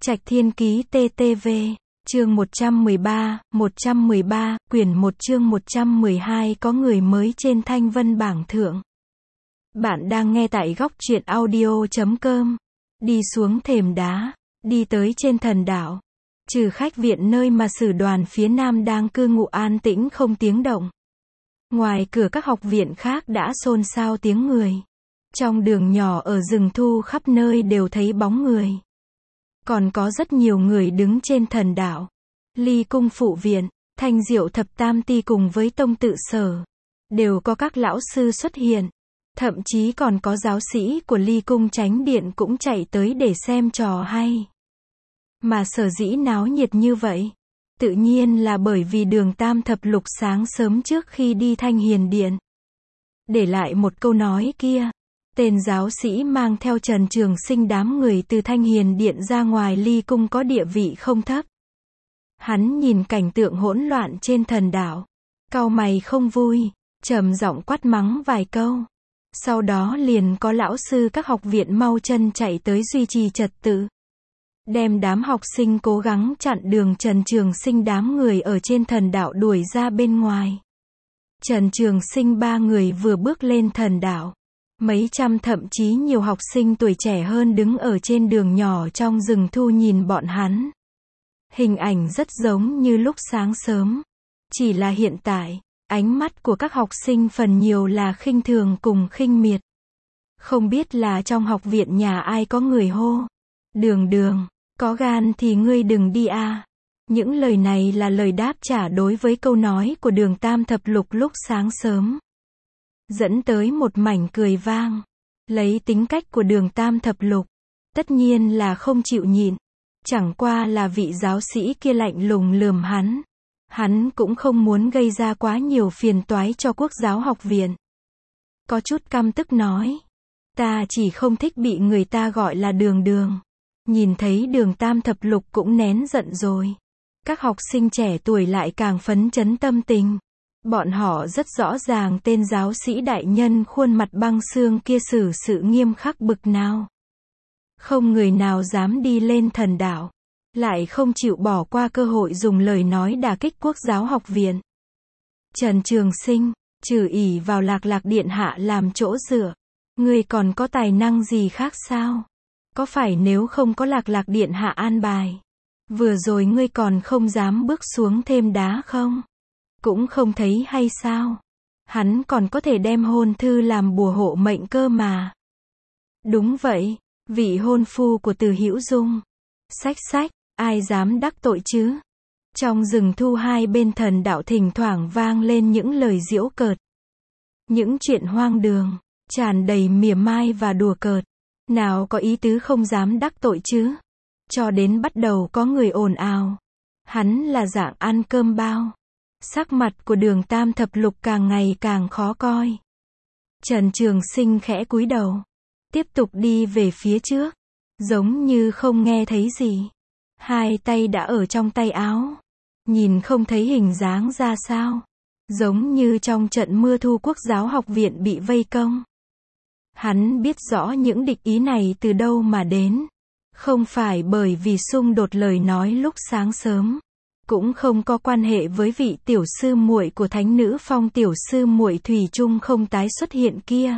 Trạch Thiên Ký TTV, chương 113, quyển 1 chương 112 có người mới trên Thanh Vân bảng thượng. Bạn đang nghe tại góc truyện audio.com. Đi xuống thềm đá, đi tới trên thần đảo. Trừ khách viện nơi mà sử đoàn phía Nam đang cư ngụ an tĩnh không tiếng động. Ngoài cửa các học viện khác đã xôn xao tiếng người. Trong đường nhỏ ở rừng thu khắp nơi đều thấy bóng người. Còn có rất nhiều người đứng trên thần đảo. Ly Cung phụ viện, Thanh Diệu thập tam ti cùng với Tông Tự Sở. Đều có các lão sư xuất hiện. Thậm chí còn có giáo sĩ của Ly Cung Chánh Điện cũng chạy tới để xem trò hay. Mà sở dĩ náo nhiệt như vậy, tự nhiên là bởi vì Đường Tam Thập Lục sáng sớm trước khi đi Thanh Hiền Điện để lại một câu nói kia. Tên giáo sĩ mang theo Trần Trường Sinh đám người từ Thanh Hiền Điện ra ngoài Ly Cung có địa vị không thấp. Hắn nhìn cảnh tượng hỗn loạn trên thần đảo, cau mày không vui, trầm giọng quát mắng vài câu. Sau đó liền có lão sư các học viện mau chân chạy tới duy trì trật tự. Đem đám học sinh cố gắng chặn đường Trần Trường Sinh đám người ở trên thần đảo đuổi ra bên ngoài. Trần Trường Sinh ba người vừa bước lên thần đảo. Mấy trăm thậm chí nhiều học sinh tuổi trẻ hơn đứng ở trên đường nhỏ trong rừng thu nhìn bọn hắn. Hình ảnh rất giống như lúc sáng sớm. Chỉ là hiện tại, ánh mắt của các học sinh phần nhiều là khinh thường cùng khinh miệt. Không biết là trong học viện nhà ai có người hô. Đường đường, có gan thì ngươi đừng đi a. Những lời này là lời đáp trả đối với câu nói của Đường Tam Thập Lục lúc sáng sớm. Dẫn tới một mảnh cười vang. Lấy tính cách của Đường Tam Thập Lục, tất nhiên là không chịu nhịn. Chẳng qua là vị giáo sĩ kia lạnh lùng lườm hắn. Hắn cũng không muốn gây ra quá nhiều phiền toái cho Quốc giáo học viện. Có chút căm tức nói. Ta chỉ không thích bị người ta gọi là đường đường. Nhìn thấy Đường Tam Thập Lục cũng nén giận rồi. Các học sinh trẻ tuổi lại càng phấn chấn tâm tình. Bọn họ rất rõ ràng tên giáo sĩ đại nhân khuôn mặt băng xương kia xử sự nghiêm khắc bực nào. Không người nào dám đi lên thần đảo. Lại không chịu bỏ qua cơ hội dùng lời nói đả kích Quốc giáo học viện. Trần Trường Sinh, trừ ỷ vào Lạc Lạc Điện Hạ làm chỗ dựa. Ngươi còn có tài năng gì khác sao? Có phải nếu không có Lạc Lạc Điện Hạ an bài, vừa rồi ngươi còn không dám bước xuống thêm đá không? Cũng không thấy hay sao? Hắn còn có thể đem hôn thư làm bùa hộ mệnh cơ mà. Đúng vậy, vị hôn phu của Từ Hữu Dung. Sách, ai dám đắc tội chứ? Trong rừng thu hai bên thần đạo thỉnh thoảng vang lên những lời giễu cợt. Những chuyện hoang đường, tràn đầy mỉa mai và đùa cợt. Nào có ý tứ không dám đắc tội chứ? Cho đến bắt đầu có người ồn ào. Hắn là dạng ăn cơm bao. Sắc mặt của Đường Tam Thập Lục càng ngày càng khó coi. Trần Trường Sinh khẽ cúi đầu. Tiếp tục đi về phía trước. Giống như không nghe thấy gì. Hai tay đã ở trong tay áo. Nhìn không thấy hình dáng ra sao. Giống như trong trận mưa thu Quốc giáo học viện bị vây công. Hắn biết rõ những địch ý này từ đâu mà đến. Không phải bởi vì xung đột lời nói lúc sáng sớm. Cũng không có quan hệ với vị tiểu sư muội của Thánh Nữ Phong tiểu sư muội thủy chung không tái xuất hiện kia.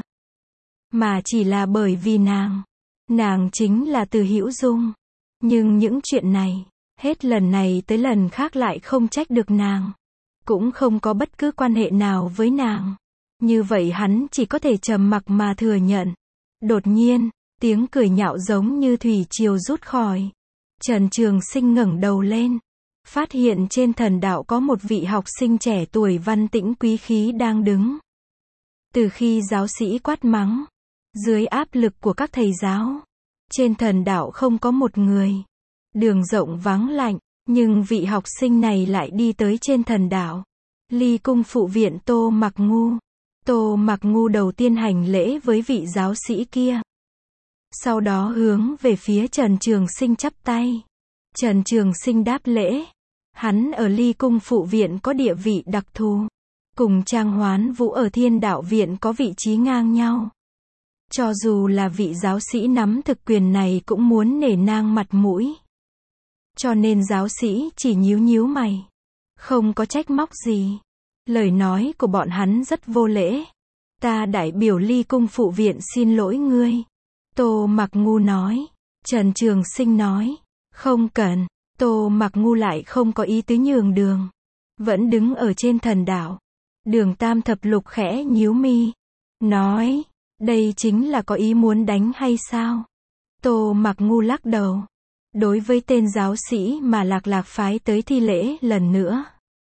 Mà chỉ là bởi vì nàng chính là Từ Hữu Dung. Nhưng những chuyện này, hết lần này tới lần khác lại không trách được nàng. Cũng không có bất cứ quan hệ nào với nàng. Như vậy hắn chỉ có thể trầm mặc mà thừa nhận. Đột nhiên, tiếng cười nhạo giống như thủy triều rút khỏi. Trần Trường Sinh ngẩng đầu lên. Phát hiện trên thần đạo có một vị học sinh trẻ tuổi văn tĩnh quý khí đang đứng. Từ khi giáo sĩ quát mắng, dưới áp lực của các thầy giáo, trên thần đạo không có một người. Đường rộng vắng lạnh, nhưng vị học sinh này lại đi tới trên thần đạo. Ly Cung phụ viện Tô Mặc Ngu. Tô Mặc Ngu đầu tiên hành lễ với vị giáo sĩ kia. Sau đó hướng về phía Trần Trường Sinh chắp tay. Trần Trường Sinh đáp lễ. Hắn ở Ly Cung phụ viện có địa vị đặc thù. Cùng Trang Hoán Vũ ở Thiên Đạo viện có vị trí ngang nhau. Cho dù là vị giáo sĩ nắm thực quyền này cũng muốn nể nang mặt mũi. Cho nên giáo sĩ chỉ nhíu nhíu mày. Không có trách móc gì. Lời nói của bọn hắn rất vô lễ. Ta đại biểu Ly Cung Phụ Viện xin lỗi ngươi. Tô Mặc Ngu nói. Trần Trường Sinh nói. Không cần. Tô Mặc Ngu lại không có ý tứ nhường đường. Vẫn đứng ở trên thần đảo. Đường Tam Thập Lục khẽ nhíu mi. Nói. Đây chính là có ý muốn đánh hay sao? Tô Mặc Ngu lắc đầu. Đối với tên giáo sĩ mà Lạc phái tới thi lễ lần nữa.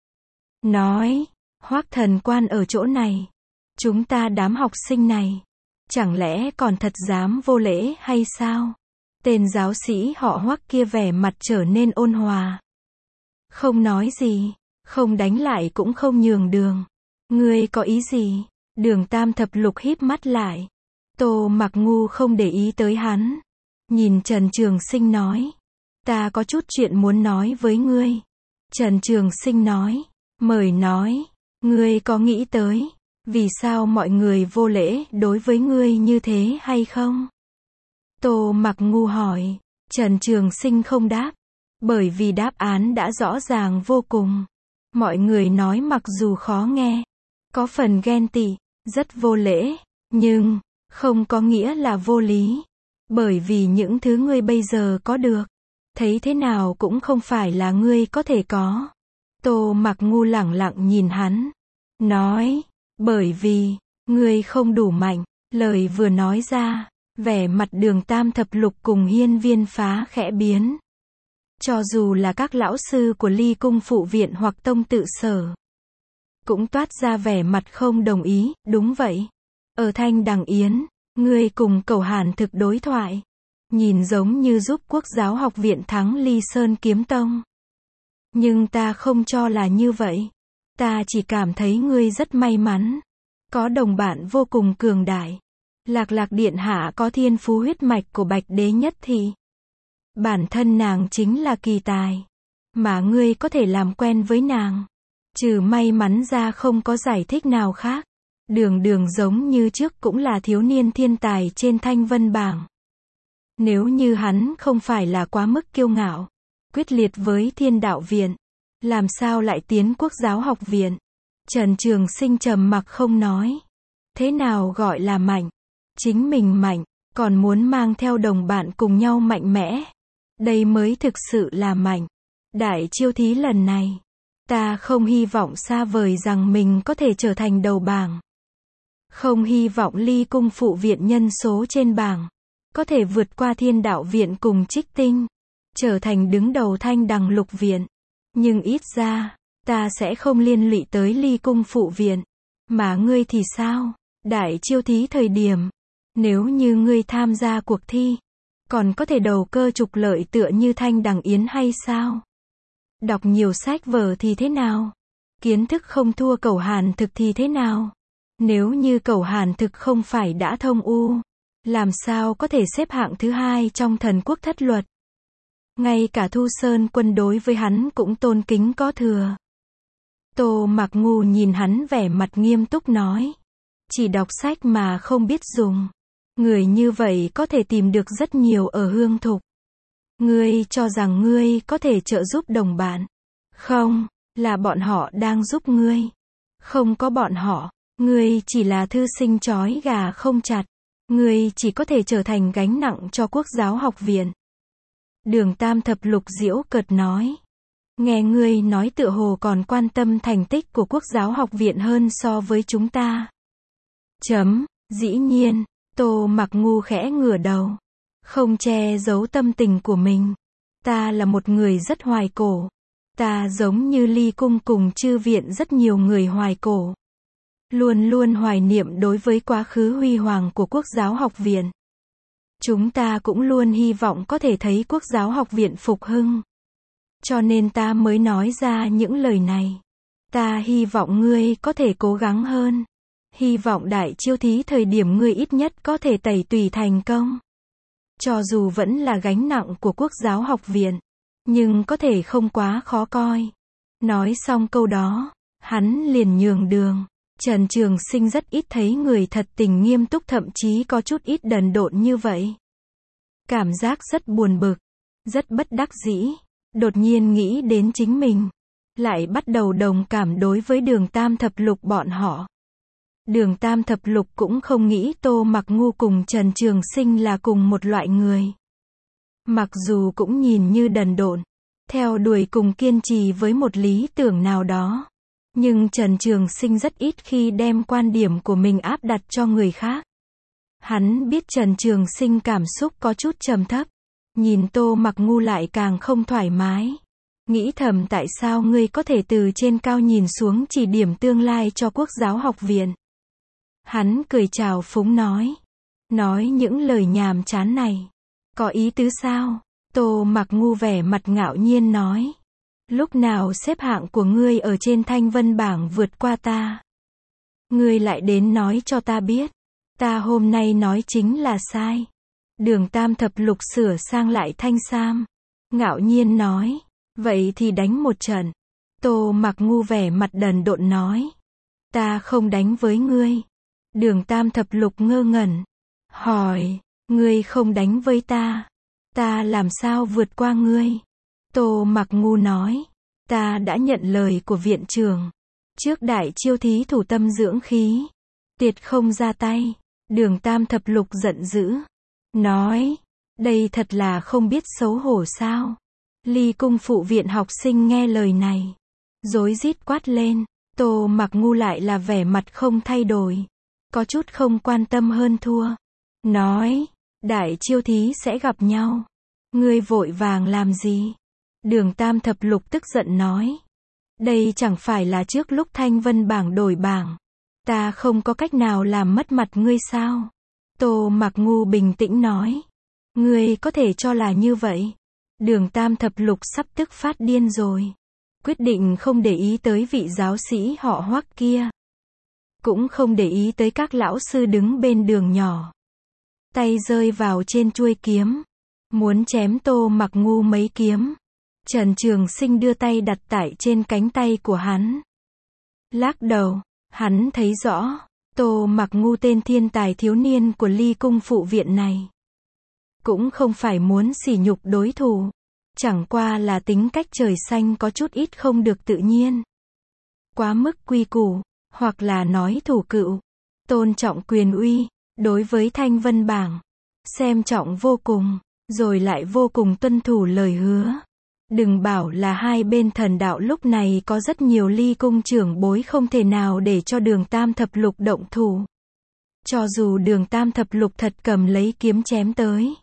Nói. Hoắc thần quan ở chỗ này. Chúng ta đám học sinh này. Chẳng lẽ còn thật dám vô lễ hay sao? Tên giáo sĩ họ Hoắc kia vẻ mặt trở nên ôn hòa. Không nói gì. Không đánh lại cũng không nhường đường. Ngươi có ý gì? Đường Tam Thập Lục híp mắt lại. Tô Mặc Ngu không để ý tới hắn. Nhìn Trần Trường Sinh nói. Ta có chút chuyện muốn nói với ngươi. Trần Trường Sinh nói. Mời nói. Ngươi có nghĩ tới. Vì sao mọi người vô lễ đối với ngươi như thế hay không? Tô Mặc Ngu hỏi. Trần Trường Sinh không đáp. Bởi vì đáp án đã rõ ràng vô cùng. Mọi người nói mặc dù khó nghe. Có phần ghen tị. Rất vô lễ. Nhưng. Không có nghĩa là vô lý. Bởi vì những thứ ngươi bây giờ có được. Thấy thế nào cũng không phải là ngươi có thể có. Tô Mặc Ngu lẳng lặng nhìn hắn. Nói. Bởi vì. Ngươi không đủ mạnh. Lời vừa nói ra. Vẻ mặt Đường Tam Thập Lục cùng Hiên Viên Phá khẽ biến. Cho dù là các lão sư của Ly Cung Phụ Viện hoặc Tông Tự Sở. Cũng toát ra vẻ mặt không đồng ý. Đúng vậy. Ở Thanh Đằng Yến. Ngươi cùng Cẩu Hàn Thực đối thoại. Nhìn giống như giúp Quốc giáo học viện thắng Ly Sơn Kiếm Tông. Nhưng ta không cho là như vậy. Ta chỉ cảm thấy ngươi rất may mắn. Có đồng bạn vô cùng cường đại. Lạc Điện Hạ có thiên phú huyết mạch của Bạch Đế Nhất Thị. Bản thân nàng chính là kỳ tài. Mà ngươi có thể làm quen với nàng. Trừ may mắn ra không có giải thích nào khác. Đường giống như trước cũng là thiếu niên thiên tài trên Thanh Vân bảng. Nếu như hắn không phải là quá mức kiêu ngạo, quyết liệt với Thiên Đạo Viện, làm sao lại tiến Quốc giáo học viện? Trần Trường Sinh trầm mặc không nói. Thế nào gọi là mạnh? Chính mình mạnh, còn muốn mang theo đồng bạn cùng nhau mạnh mẽ. Đây mới thực sự là mạnh. Đại chiêu thí lần này, ta không hy vọng xa vời rằng mình có thể trở thành đầu bảng. Không hy vọng Ly Cung Phụ Viện nhân số trên bảng có thể vượt qua Thiên Đạo Viện cùng Trích Tinh, trở thành đứng đầu Thanh Đằng Lục Viện. Nhưng ít ra, ta sẽ không liên lụy tới Ly Cung Phụ Viện. Mà ngươi thì sao? Đại chiêu thí thời điểm, nếu như ngươi tham gia cuộc thi, còn có thể đầu cơ trục lợi tựa như Thanh Đằng Yến hay sao? Đọc nhiều sách vở thì thế nào? Kiến thức không thua Cẩu Hàn Thực thì thế nào? Nếu như Cẩu Hàn Thực không phải đã thông u, làm sao có thể xếp hạng thứ 2 trong Thần Quốc Thất Luật? Ngay cả Thu Sơn Quân đối với hắn cũng tôn kính có thừa. Tô Mặc Ngu nhìn hắn vẻ mặt nghiêm túc nói. Chỉ đọc sách mà không biết dùng. Người như vậy có thể tìm được rất nhiều ở Hương Thục. Ngươi cho rằng ngươi có thể trợ giúp đồng bạn. Không, là bọn họ đang giúp ngươi. Không có bọn họ, ngươi chỉ là thư sinh trói gà không chặt. Ngươi chỉ có thể trở thành gánh nặng cho Quốc giáo học viện. Đường Tam Thập Lục giễu cợt nói. Nghe ngươi nói tựa hồ còn quan tâm thành tích của Quốc giáo học viện hơn so với chúng ta. Dĩ nhiên, Tô Mặc Ngu khẽ ngửa đầu. Không che giấu tâm tình của mình. Ta là một người rất hoài cổ. Ta giống như Ly Cung cùng Chư Viện rất nhiều người hoài cổ. Luôn luôn hoài niệm đối với quá khứ huy hoàng của Quốc giáo học viện. Chúng ta cũng luôn hy vọng có thể thấy Quốc giáo học viện phục hưng. Cho nên ta mới nói ra những lời này. Ta hy vọng ngươi có thể cố gắng hơn. Hy vọng đại chiêu thí thời điểm ngươi ít nhất có thể tẩy tùy thành công. Cho dù vẫn là gánh nặng của Quốc giáo học viện, nhưng có thể không quá khó coi. Nói xong câu đó, hắn liền nhường đường. Trần Trường Sinh rất ít thấy người thật tình nghiêm túc, thậm chí có chút ít đần độn như vậy. Cảm giác rất buồn bực, rất bất đắc dĩ. đột nhiên nghĩ đến chính mình, lại bắt đầu đồng cảm đối với Đường Tam Thập Lục bọn họ. Đường Tam Thập Lục cũng không nghĩ Tô Mặc Ngu cùng Trần Trường Sinh là cùng một loại người. Mặc dù cũng nhìn như đần độn, theo đuổi cùng kiên trì với một lý tưởng nào đó, nhưng Trần Trường Sinh rất ít khi đem quan điểm của mình áp đặt cho người khác. Hắn biết Trần Trường Sinh cảm xúc có chút trầm thấp, nhìn Tô Mặc Ngu lại càng không thoải mái. Nghĩ thầm tại sao ngươi có thể từ trên cao nhìn xuống chỉ điểm tương lai cho Quốc giáo học viện. Hắn cười chào phúng nói những lời nhàm chán này, có ý tứ sao? Tô Mặc Ngu vẻ mặt ngạo nhiên nói, lúc nào xếp hạng của ngươi ở trên thanh vân bảng vượt qua ta? Ngươi lại đến nói cho ta biết, ta hôm nay nói chính là sai. Đường Tam Thập Lục sửa sang lại thanh sam, ngạo nhiên nói, vậy thì đánh một trận. Tô Mặc Ngu vẻ mặt đần độn nói, ta không đánh với ngươi. Đường Tam Thập Lục ngơ ngẩn, hỏi, ngươi không đánh với ta làm sao vượt qua ngươi? Tô Mặc Ngu nói, ta đã nhận lời của viện trưởng, trước đại chiêu thí thủ tâm dưỡng khí, tuyệt không ra tay. Đường Tam Thập Lục giận dữ, nói, đây thật là không biết xấu hổ sao? Ly Cung phụ viện học sinh nghe lời này, rối rít quát lên. Tô Mặc Ngu lại là vẻ mặt không thay đổi, có chút không quan tâm hơn thua, nói, đại chiêu thí sẽ gặp nhau, ngươi vội vàng làm gì? Đường Tam Thập Lục tức giận nói, đây chẳng phải là trước lúc thanh vân bảng đổi bảng, ta không có cách nào làm mất mặt ngươi sao? Tô Mặc Ngu bình tĩnh nói, ngươi có thể cho là như vậy? Đường Tam Thập Lục sắp tức phát điên rồi, quyết định không để ý tới vị giáo sĩ họ Hoắc kia, cũng không để ý tới các lão sư đứng bên đường nhỏ. Tay rơi vào trên chuôi kiếm, muốn chém Tô Mặc Ngu mấy kiếm. Trần Trường Sinh đưa tay đặt tại trên cánh tay của hắn. Lắc đầu, hắn thấy rõ, Tô Mặc Ngu tên thiên tài thiếu niên của Ly Cung phụ viện này, cũng không phải muốn sỉ nhục đối thủ, chẳng qua là tính cách trời xanh có chút ít không được tự nhiên, quá mức quy củ, hoặc là nói thủ cựu, tôn trọng quyền uy, đối với thanh vân bảng, xem trọng vô cùng, rồi lại vô cùng tuân thủ lời hứa. Đừng bảo là hai bên thần đạo lúc này có rất nhiều Ly Cung trưởng bối không thể nào để cho Đường Tam Thập Lục động thủ. Cho dù Đường Tam Thập Lục thật cầm lấy kiếm chém tới,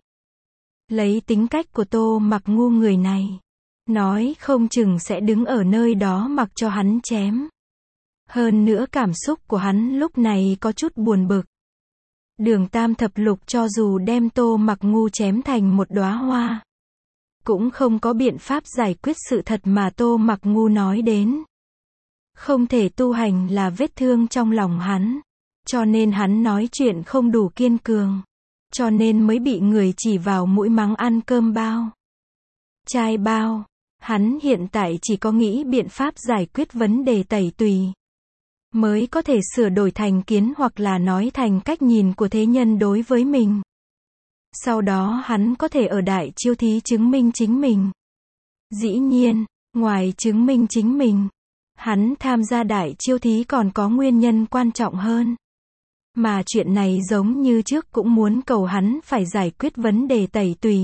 lấy tính cách của Tô Mặc Ngu người này, nói không chừng sẽ đứng ở nơi đó mặc cho hắn chém. Hơn nữa cảm xúc của hắn lúc này có chút buồn bực. Đường Tam Thập Lục cho dù đem Tô Mặc Ngu chém thành một đóa hoa, cũng không có biện pháp giải quyết sự thật mà Tô Mặc Ngu nói đến. Không thể tu hành là vết thương trong lòng hắn, cho nên hắn nói chuyện không đủ kiên cường, cho nên mới bị người chỉ vào mũi mắng ăn cơm bao, chai bao. Hắn hiện tại chỉ có nghĩ biện pháp giải quyết vấn đề tẩy tùy, mới có thể sửa đổi thành kiến hoặc là nói thành cách nhìn của thế nhân đối với mình. Sau đó hắn có thể ở đại chiêu thí chứng minh chính mình. Dĩ nhiên, ngoài chứng minh chính mình, hắn tham gia đại chiêu thí còn có nguyên nhân quan trọng hơn. Mà chuyện này giống như trước cũng muốn cầu hắn phải giải quyết vấn đề tẩy tùy.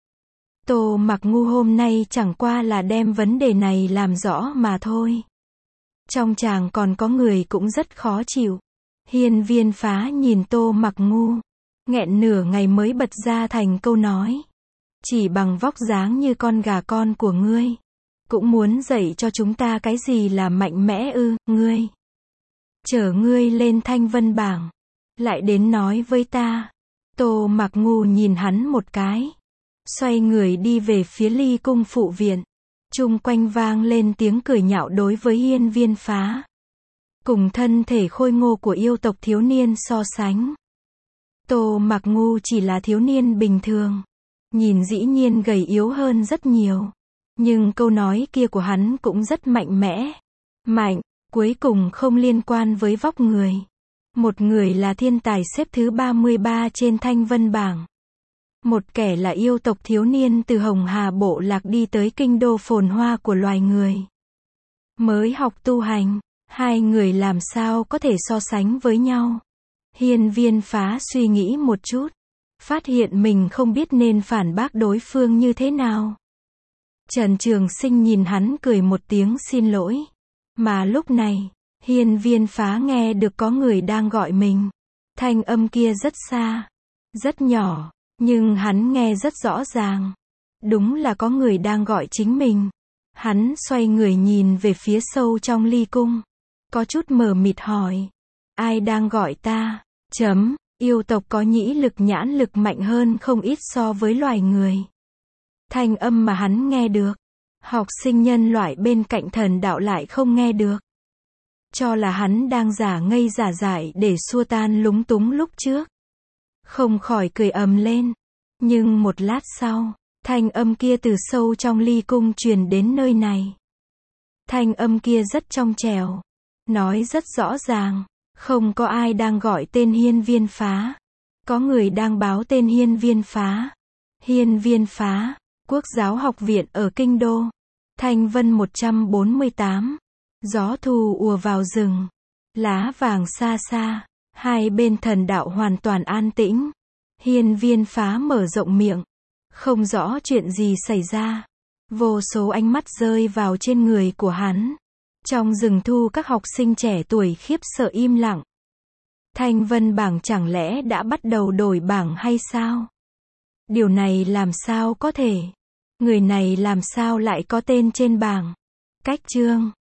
Tô Mặc Ngu hôm nay chẳng qua là đem vấn đề này làm rõ mà thôi. Trong tràng còn có người cũng rất khó chịu. Hiên Viên Phá nhìn Tô Mặc Ngu, nghẹn nửa ngày mới bật ra thành câu nói. Chỉ bằng vóc dáng như con gà con của ngươi, cũng muốn dạy cho chúng ta cái gì là mạnh mẽ ư? Ngươi, chở ngươi lên thanh vân bảng, lại đến nói với ta. Tô Mặc Ngu nhìn hắn một cái, xoay người đi về phía Ly Cung phụ viện. Chung quanh vang lên tiếng cười nhạo đối với Hiên Viên Phá. Cùng thân thể khôi ngô của yêu tộc thiếu niên so sánh, Tô Mặc Ngu chỉ là thiếu niên bình thường, nhìn dĩ nhiên gầy yếu hơn rất nhiều. Nhưng câu nói kia của hắn cũng rất mạnh mẽ. Mạnh, cuối cùng không liên quan với vóc người. Một người là thiên tài xếp thứ 33 trên thanh vân bảng. Một kẻ là yêu tộc thiếu niên từ Hồng Hà Bộ Lạc đi tới kinh đô phồn hoa của loài người. Mới học tu hành, hai người làm sao có thể so sánh với nhau. Hiên Viên Phá suy nghĩ một chút, phát hiện mình không biết nên phản bác đối phương như thế nào. Trần Trường Sinh nhìn hắn cười một tiếng xin lỗi. Mà lúc này, Hiên Viên Phá nghe được có người đang gọi mình. Thanh âm kia rất xa, rất nhỏ, nhưng hắn nghe rất rõ ràng. Đúng là có người đang gọi chính mình. Hắn xoay người nhìn về phía sâu trong ly cung. Có chút mờ mịt hỏi. Ai đang gọi ta? Yêu tộc có nhĩ lực nhãn lực mạnh hơn không ít so với loài người. Thanh âm mà hắn nghe được, học sinh nhân loại bên cạnh thần đạo lại không nghe được. Cho là hắn đang giả ngây giả dại để xua tan lúng túng lúc trước. Không khỏi cười ầm lên. Nhưng một lát sau, thanh âm kia từ sâu trong ly cung truyền đến nơi này. Thanh âm kia rất trong trẻo, nói rất rõ ràng, không có ai đang gọi tên Hiên Viên Phá. Có người đang báo tên Hiên Viên Phá. Hiên Viên Phá, Quốc giáo học viện ở Kinh Đô. Thanh Vân 148. Gió thu ùa vào rừng. Lá vàng xa xa. Hai bên thần đạo hoàn toàn an tĩnh. Hiên Viên Phá mở rộng miệng. Không rõ chuyện gì xảy ra. Vô số ánh mắt rơi vào trên người của hắn. Trong rừng thu các học sinh trẻ tuổi khiếp sợ im lặng. Thanh Vân bảng chẳng lẽ đã bắt đầu đổi bảng hay sao? Điều này làm sao có thể? Người này làm sao lại có tên trên bảng? Cách chương